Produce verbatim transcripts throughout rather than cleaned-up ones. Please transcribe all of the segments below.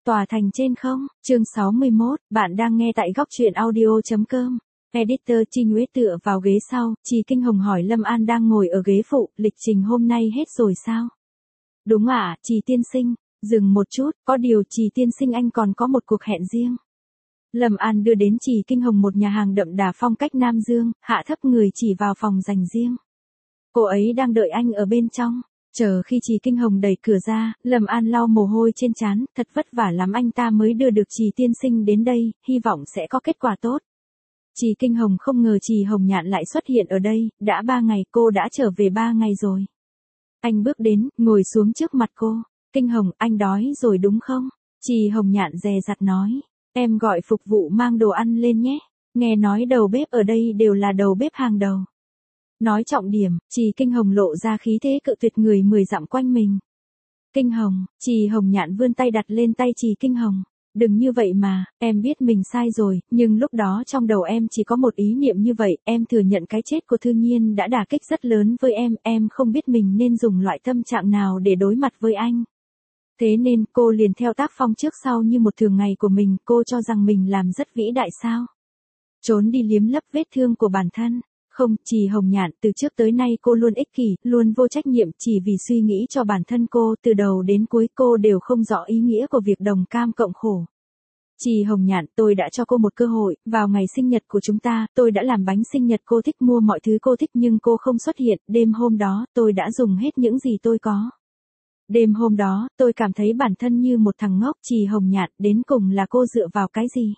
Tòa thành trên không, chương sáu mươi mốt, bạn đang nghe tại góc truyện audio.com. Editor Trinh Nguyễn tựa vào ghế sau, Trì Kinh Hồng hỏi Lâm An đang ngồi ở ghế phụ, lịch trình hôm nay hết rồi sao? Đúng ạ, à, Trì tiên sinh, dừng một chút, có điều Trì tiên sinh anh còn có một cuộc hẹn riêng. Lâm An đưa đến Trì Kinh Hồng một nhà hàng đậm đà phong cách Nam Dương, hạ thấp người chỉ vào phòng dành riêng. Cô ấy đang đợi anh ở bên trong. Chờ khi Trì Kinh Hồng đẩy cửa ra, Lâm An lau mồ hôi trên trán, thật vất vả lắm anh ta mới đưa được Trì tiên sinh đến đây, hy vọng sẽ có kết quả tốt. Trì Kinh Hồng không ngờ Trì Hồng Nhạn lại xuất hiện ở đây, đã ba ngày, cô đã trở về ba ngày rồi. Anh bước đến, ngồi xuống trước mặt cô. Kinh Hồng, anh đói rồi đúng không? Trì Hồng Nhạn dè dặt nói, em gọi phục vụ mang đồ ăn lên nhé. Nghe nói đầu bếp ở đây đều là đầu bếp hàng đầu. Nói trọng điểm, Trì Kinh Hồng lộ ra khí thế cự tuyệt người mười dặm quanh mình. Kinh Hồng, Trì Hồng Nhạn vươn tay đặt lên tay Trì Kinh Hồng. Đừng như vậy mà, em biết mình sai rồi, nhưng lúc đó trong đầu em chỉ có một ý niệm như vậy, em thừa nhận cái chết của Thư Nhiên đã đả kích rất lớn với em, em không biết mình nên dùng loại tâm trạng nào để đối mặt với anh. Thế nên, cô liền theo tác phong trước sau như một thường ngày của mình, cô cho rằng mình làm rất vĩ đại sao? Trốn đi liếm lấp vết thương của bản thân. Không, Trì Hồng Nhạn, từ trước tới nay cô luôn ích kỷ, luôn vô trách nhiệm, chỉ vì suy nghĩ cho bản thân cô, từ đầu đến cuối cô đều không rõ ý nghĩa của việc đồng cam cộng khổ. Trì Hồng Nhạn, tôi đã cho cô một cơ hội, vào ngày sinh nhật của chúng ta, tôi đã làm bánh sinh nhật cô thích, mua mọi thứ cô thích nhưng cô không xuất hiện, đêm hôm đó, tôi đã dùng hết những gì tôi có. Đêm hôm đó, tôi cảm thấy bản thân như một thằng ngốc. Trì Hồng Nhạn, đến cùng là cô dựa vào cái gì?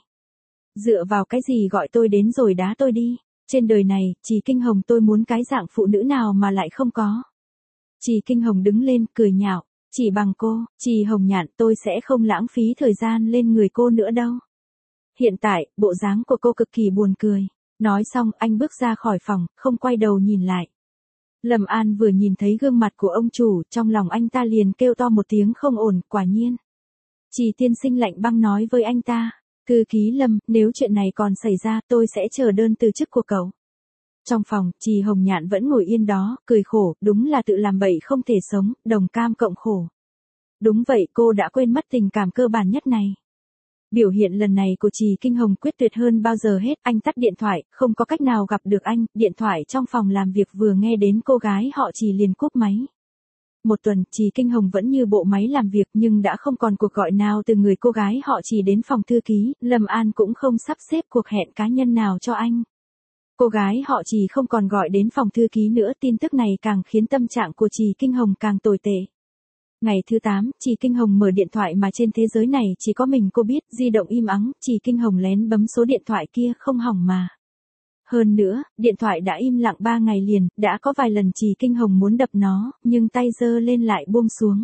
Dựa vào cái gì gọi tôi đến rồi đá tôi đi? Trên đời này, Trì Kinh Hồng tôi muốn cái dạng phụ nữ nào mà lại không có. Trì Kinh Hồng đứng lên, cười nhạo, chỉ bằng cô, Trì Hồng Nhạn, tôi sẽ không lãng phí thời gian lên người cô nữa đâu. Hiện tại, bộ dáng của cô cực kỳ buồn cười. Nói xong, anh bước ra khỏi phòng, không quay đầu nhìn lại. Lâm An vừa nhìn thấy gương mặt của ông chủ, trong lòng anh ta liền kêu to một tiếng không ổn, quả nhiên. Trì tiên sinh lạnh băng nói với anh ta. Thư ký Lâm, nếu chuyện này còn xảy ra, tôi sẽ chờ đơn từ chức của cậu. Trong phòng, Trì Hồng Nhạn vẫn ngồi yên đó, cười khổ, đúng là tự làm bậy không thể sống, đồng cam cộng khổ. Đúng vậy, cô đã quên mất tình cảm cơ bản nhất này. Biểu hiện lần này của Trì Kinh Hồng quyết tuyệt hơn bao giờ hết, anh tắt điện thoại, không có cách nào gặp được anh, điện thoại trong phòng làm việc vừa nghe đến cô gái họ Trì liền cúp máy. Một tuần, Trì Kinh Hồng vẫn như bộ máy làm việc nhưng đã không còn cuộc gọi nào từ người cô gái họ Trì đến phòng thư ký, Lâm An cũng không sắp xếp cuộc hẹn cá nhân nào cho anh. Cô gái họ Trì không còn gọi đến phòng thư ký nữa, tin tức này càng khiến tâm trạng của Trì Kinh Hồng càng tồi tệ. Ngày thứ tám, Trì Kinh Hồng mở điện thoại mà trên thế giới này chỉ có mình cô biết, di động im ắng, Trì Kinh Hồng lén bấm số điện thoại kia không hỏng mà. Hơn nữa, điện thoại đã im lặng ba ngày liền, đã có vài lần Trì Kinh Hồng muốn đập nó, nhưng tay giơ lên lại buông xuống.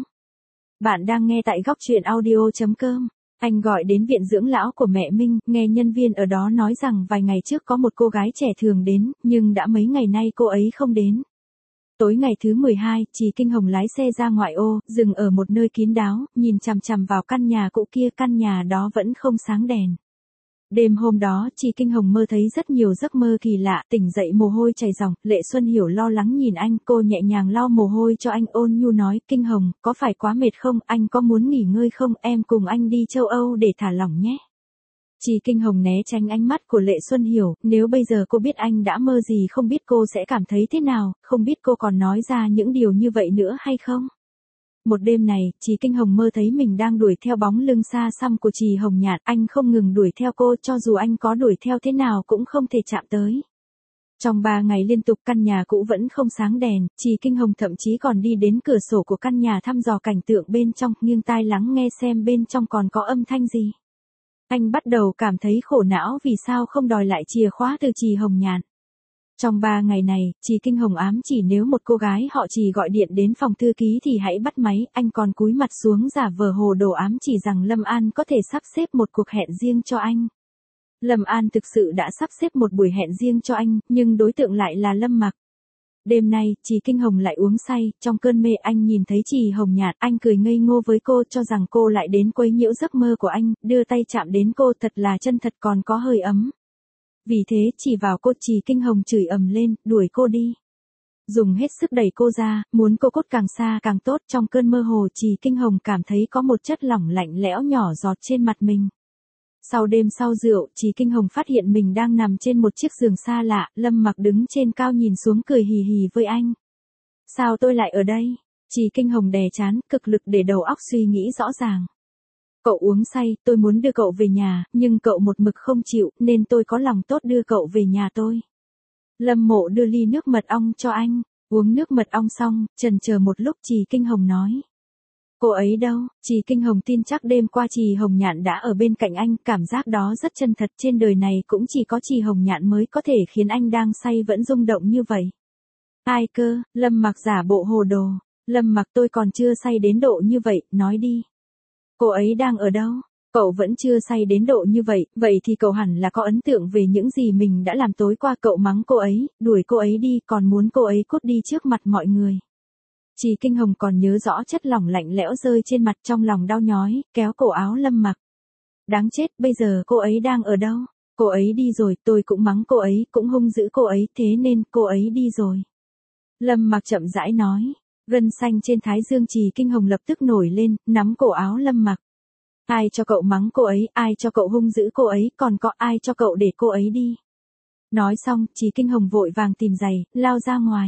Bạn đang nghe tại góc truyện audio.com. Anh gọi đến viện dưỡng lão của mẹ Minh, nghe nhân viên ở đó nói rằng vài ngày trước có một cô gái trẻ thường đến, nhưng đã mấy ngày nay cô ấy không đến. Tối ngày thứ mười hai, Trì Kinh Hồng lái xe ra ngoại ô, dừng ở một nơi kín đáo, nhìn chằm chằm vào căn nhà cũ kia, căn nhà đó vẫn không sáng đèn. Đêm hôm đó, Trì Kinh Hồng mơ thấy rất nhiều giấc mơ kỳ lạ, tỉnh dậy mồ hôi chảy ròng, Lệ Xuân Hiểu lo lắng nhìn anh, cô nhẹ nhàng lau mồ hôi cho anh, ôn nhu nói, Kinh Hồng, có phải quá mệt không, anh có muốn nghỉ ngơi không, em cùng anh đi châu Âu để thả lỏng nhé. Trì Kinh Hồng né tránh ánh mắt của Lệ Xuân Hiểu, nếu bây giờ cô biết anh đã mơ gì không biết cô sẽ cảm thấy thế nào, không biết cô còn nói ra những điều như vậy nữa hay không. Một đêm này, Trì Kinh Hồng mơ thấy mình đang đuổi theo bóng lưng xa xăm của Trì Hồng Nhạn, anh không ngừng đuổi theo cô, cho dù anh có đuổi theo thế nào cũng không thể chạm tới. Trong ba ngày liên tục căn nhà cũ vẫn không sáng đèn, Trì Kinh Hồng thậm chí còn đi đến cửa sổ của căn nhà thăm dò cảnh tượng bên trong, nghiêng tai lắng nghe xem bên trong còn có âm thanh gì. Anh bắt đầu cảm thấy khổ não vì sao không đòi lại chìa khóa từ Trì Hồng Nhạn. Trong ba ngày này, Trì Kinh Hồng ám chỉ nếu một cô gái họ Trì gọi điện đến phòng thư ký thì hãy bắt máy, anh còn cúi mặt xuống giả vờ hồ đồ ám chỉ rằng Lâm An có thể sắp xếp một cuộc hẹn riêng cho anh. Lâm An thực sự đã sắp xếp một buổi hẹn riêng cho anh, nhưng đối tượng lại là Lâm Mặc. Đêm nay, Trì Kinh Hồng lại uống say, trong cơn mê anh nhìn thấy Trì Hồng Nhạn, anh cười ngây ngô với cô cho rằng cô lại đến quấy nhiễu giấc mơ của anh, đưa tay chạm đến cô thật là chân thật còn có hơi ấm. Vì thế chỉ vào cô, Trì Kinh Hồng chửi ầm lên, đuổi cô đi. dùng hết sức đẩy cô ra, muốn cô cốt càng xa càng tốt. Trong cơn mơ hồ Trì Kinh Hồng cảm thấy có một chất lỏng lạnh lẽo nhỏ giọt trên mặt mình. Sau đêm sau rượu, Trì Kinh Hồng phát hiện mình đang nằm trên một chiếc giường xa lạ, Lâm Mặc đứng trên cao nhìn xuống cười hì hì với anh. Sao tôi lại ở đây? Trì Kinh Hồng đè trán, cực lực để đầu óc suy nghĩ rõ ràng. Cậu uống say, tôi muốn đưa cậu về nhà, nhưng cậu một mực không chịu, nên tôi có lòng tốt đưa cậu về nhà tôi. Lâm Mộ đưa ly nước mật ong cho anh, uống nước mật ong xong, chần chờ một lúc Trì Kinh Hồng nói. Cô ấy đâu? Trì Kinh Hồng tin chắc đêm qua Trì Hồng Nhạn đã ở bên cạnh anh, cảm giác đó rất chân thật, trên đời này cũng chỉ có Trì Hồng Nhạn mới có thể khiến anh đang say vẫn rung động như vậy. Ai cơ? Lâm Mặc giả bộ hồ đồ. Lâm Mặc tôi còn chưa say đến độ như vậy, nói đi. Cô ấy đang ở đâu? Cậu vẫn chưa say đến độ như vậy, vậy thì cậu hẳn là có ấn tượng về những gì mình đã làm tối qua. Cậu mắng cô ấy, đuổi cô ấy đi, còn muốn cô ấy cút đi trước mặt mọi người. Trì Kinh Hồng còn nhớ rõ chất lỏng lạnh lẽo rơi trên mặt, trong lòng đau nhói, kéo cổ áo Lâm Mặc. Đáng chết, bây giờ cô ấy đang ở đâu? Cô ấy đi rồi, tôi cũng mắng cô ấy, cũng hung dữ cô ấy, thế nên cô ấy đi rồi. Lâm Mặc chậm rãi nói, gân xanh trên thái dương Trì Kinh Hồng lập tức nổi lên, nắm cổ áo Lâm Mặc. Ai cho cậu mắng cô ấy, ai cho cậu hung dữ cô ấy, còn có ai cho cậu để cô ấy đi? Nói xong, Trì Kinh Hồng vội vàng tìm giày, lao ra ngoài.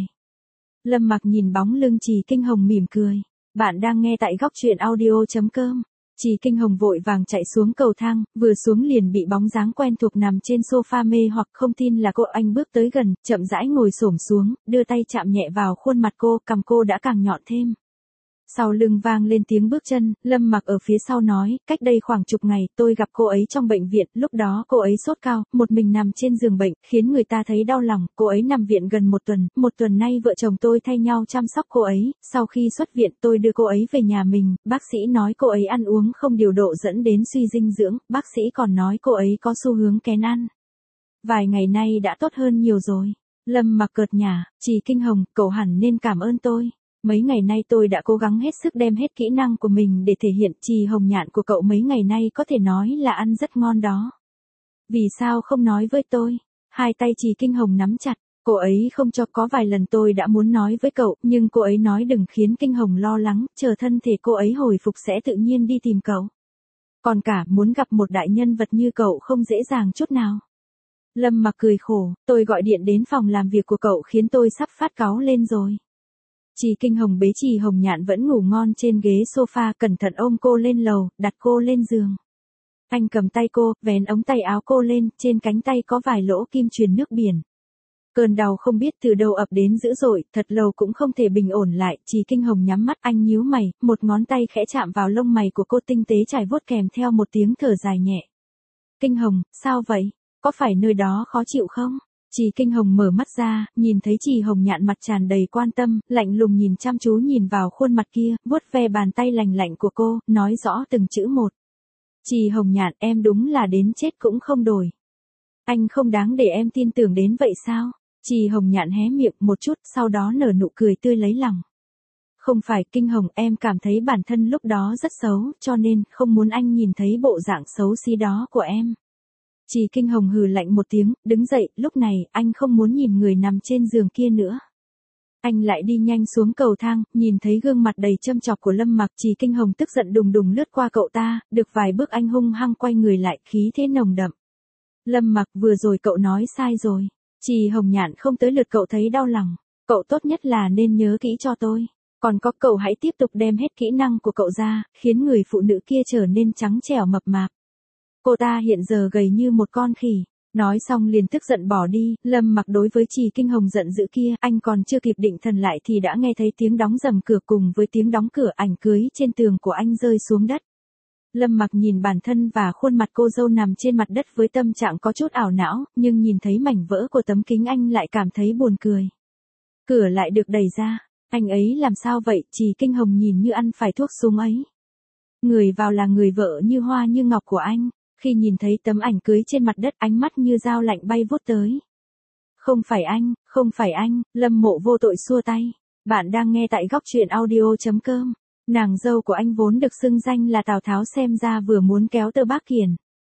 Lâm Mặc nhìn bóng lưng Trì Kinh Hồng mỉm cười. Bạn đang nghe tại góc truyện audio chấm com. Trì Kinh Hồng vội vàng chạy xuống cầu thang, vừa xuống liền bị bóng dáng quen thuộc nằm trên sofa mê hoặc. Không tin là cô. Anh bước tới gần, chậm rãi ngồi xổm xuống, đưa tay chạm nhẹ vào khuôn mặt cô, cằm cô đã càng nhọn thêm. Sau lưng vang lên tiếng bước chân, Lâm Mặc ở phía sau nói, cách đây khoảng chục ngày, tôi gặp cô ấy trong bệnh viện, lúc đó cô ấy sốt cao, một mình nằm trên giường bệnh, khiến người ta thấy đau lòng. Cô ấy nằm viện gần một tuần, một tuần nay vợ chồng tôi thay nhau chăm sóc cô ấy. Sau khi xuất viện tôi đưa cô ấy về nhà mình, bác sĩ nói cô ấy ăn uống không điều độ dẫn đến suy dinh dưỡng, bác sĩ còn nói cô ấy có xu hướng kén ăn. Vài ngày nay đã tốt hơn nhiều rồi. Lâm Mặc cợt nhả, Trì Kinh Hồng, cậu hẳn nên cảm ơn tôi. Mấy ngày nay tôi đã cố gắng hết sức đem hết kỹ năng của mình để thể hiện. Trì Hồng Nhạn của cậu mấy ngày nay có thể nói là ăn rất ngon đó. Vì sao không nói với tôi? Hai tay Trì Kinh Hồng nắm chặt, cô ấy không cho. Có vài lần tôi đã muốn nói với cậu, nhưng cô ấy nói đừng khiến Kinh Hồng lo lắng, chờ thân thể cô ấy hồi phục sẽ tự nhiên đi tìm cậu. Còn cả muốn gặp một đại nhân vật như cậu không dễ dàng chút nào. Lâm Mặc cười khổ, tôi gọi điện đến phòng làm việc của cậu khiến tôi sắp phát cáu lên rồi. Trì Kinh Hồng bế Trì Hồng Nhạn vẫn ngủ ngon trên ghế sofa, cẩn thận ôm cô lên lầu, đặt cô lên giường. Anh cầm tay cô, vén ống tay áo cô lên, trên cánh tay có vài lỗ kim truyền nước biển. Cơn đau không biết từ đâu ập đến dữ dội, thật lâu cũng không thể bình ổn lại. Trì Kinh Hồng nhắm mắt, anh nhíu mày, một ngón tay khẽ chạm vào lông mày của cô, tinh tế trải vuốt kèm theo một tiếng thở dài nhẹ. Kinh Hồng, sao vậy? Có phải nơi đó khó chịu không? Trì Kinh Hồng mở mắt ra, nhìn thấy Trì Hồng Nhạn mặt tràn đầy quan tâm, lạnh lùng nhìn chăm chú nhìn vào khuôn mặt kia, vuốt ve bàn tay lành lạnh của cô, nói rõ từng chữ một. Trì Hồng Nhạn, em đúng là đến chết cũng không đổi. Anh không đáng để em tin tưởng đến vậy sao? Trì Hồng Nhạn hé miệng một chút, sau đó nở nụ cười tươi lấy lòng. Không phải, Kinh Hồng, em cảm thấy bản thân lúc đó rất xấu, cho nên không muốn anh nhìn thấy bộ dạng xấu xí đó của em. Trì Kinh Hồng hừ lạnh một tiếng, đứng dậy, lúc này, anh không muốn nhìn người nằm trên giường kia nữa. Anh lại đi nhanh xuống cầu thang, nhìn thấy gương mặt đầy châm chọc của Lâm Mặc. Trì Kinh Hồng tức giận đùng đùng lướt qua cậu ta, được vài bước anh hung hăng quay người lại, khí thế nồng đậm. Lâm Mặc, vừa rồi cậu nói sai rồi. Trì Hồng Nhạn, không tới lượt cậu thấy đau lòng. Cậu tốt nhất là nên nhớ kỹ cho tôi. Còn có, cậu hãy tiếp tục đem hết kỹ năng của cậu ra, khiến người phụ nữ kia trở nên trắng trẻo mập mạp. Cô ta hiện giờ gầy như một con khỉ. Nói xong liền tức giận bỏ đi. Lâm Mặc đối với Trì Kinh Hồng giận dữ kia, anh còn chưa kịp định thần lại thì đã nghe thấy tiếng đóng rầm cửa cùng với tiếng đóng cửa, ảnh cưới trên tường của anh rơi xuống đất. Lâm Mặc nhìn bản thân và khuôn mặt cô dâu nằm trên mặt đất với tâm trạng có chút ảo não, nhưng nhìn thấy mảnh vỡ của tấm kính anh lại cảm thấy buồn cười. Cửa lại được đẩy ra. Anh ấy làm sao vậy? Trì Kinh Hồng nhìn như ăn phải thuốc súng ấy. Người vào là người vợ như hoa như ngọc của anh. Khi nhìn thấy tấm ảnh cưới trên mặt đất, ánh mắt như dao lạnh bay vút tới. Không phải anh, không phải anh. Lâm Mộ vô tội xua tay. Bạn đang nghe tại góc truyện audio chấm com. Nàng dâu của anh vốn được xưng danh là Tào Tháo xem ra vừa muốn kéo Tơ Bác Kiền.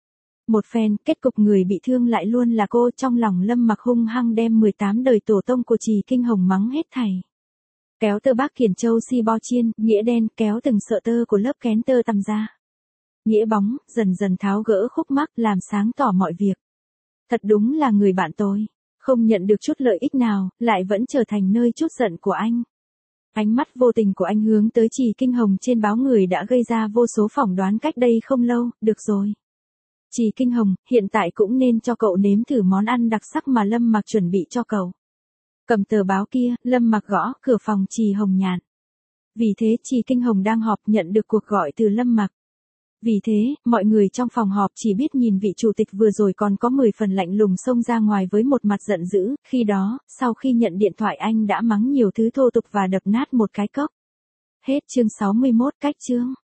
Một phen, kết cục người bị thương lại luôn là cô, trong lòng Lâm Mặc hung hăng đem mười tám đời tổ tông của Trì Kinh Hồng mắng hết thảy. Kéo tơ bác Kiển Châu si bo chiên, nghĩa đen, kéo từng sợi tơ của lớp kén tơ tằm ra. Nghĩa bóng, dần dần tháo gỡ khúc mắc, làm sáng tỏ mọi việc. Thật đúng là người bạn tôi, không nhận được chút lợi ích nào, lại vẫn trở thành nơi trút giận của anh. Ánh mắt vô tình của anh hướng tới Trì Kinh Hồng trên báo người đã gây ra vô số phỏng đoán cách đây không lâu, được rồi. Trì Kinh Hồng, hiện tại cũng nên cho cậu nếm thử món ăn đặc sắc mà Lâm Mặc chuẩn bị cho cậu. Cầm tờ báo kia, Lâm Mặc gõ cửa phòng Trì Hồng Nhạn. Vì thế Trì Kinh Hồng đang họp nhận được cuộc gọi từ Lâm Mặc. Vì thế, mọi người trong phòng họp chỉ biết nhìn vị chủ tịch vừa rồi còn có mười phần lạnh lùng xông ra ngoài với một mặt giận dữ, khi đó, sau khi nhận điện thoại anh đã mắng nhiều thứ thô tục và đập nát một cái cốc. Hết chương sáu mươi mốt, cách chương.